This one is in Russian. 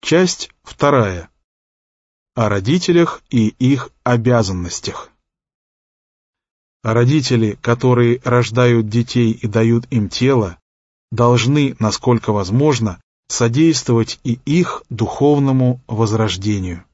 Часть 2. О родителях и их обязанностях. Родители, которые рождают детей и дают им тело, должны, насколько возможно, содействовать и их духовному возрождению.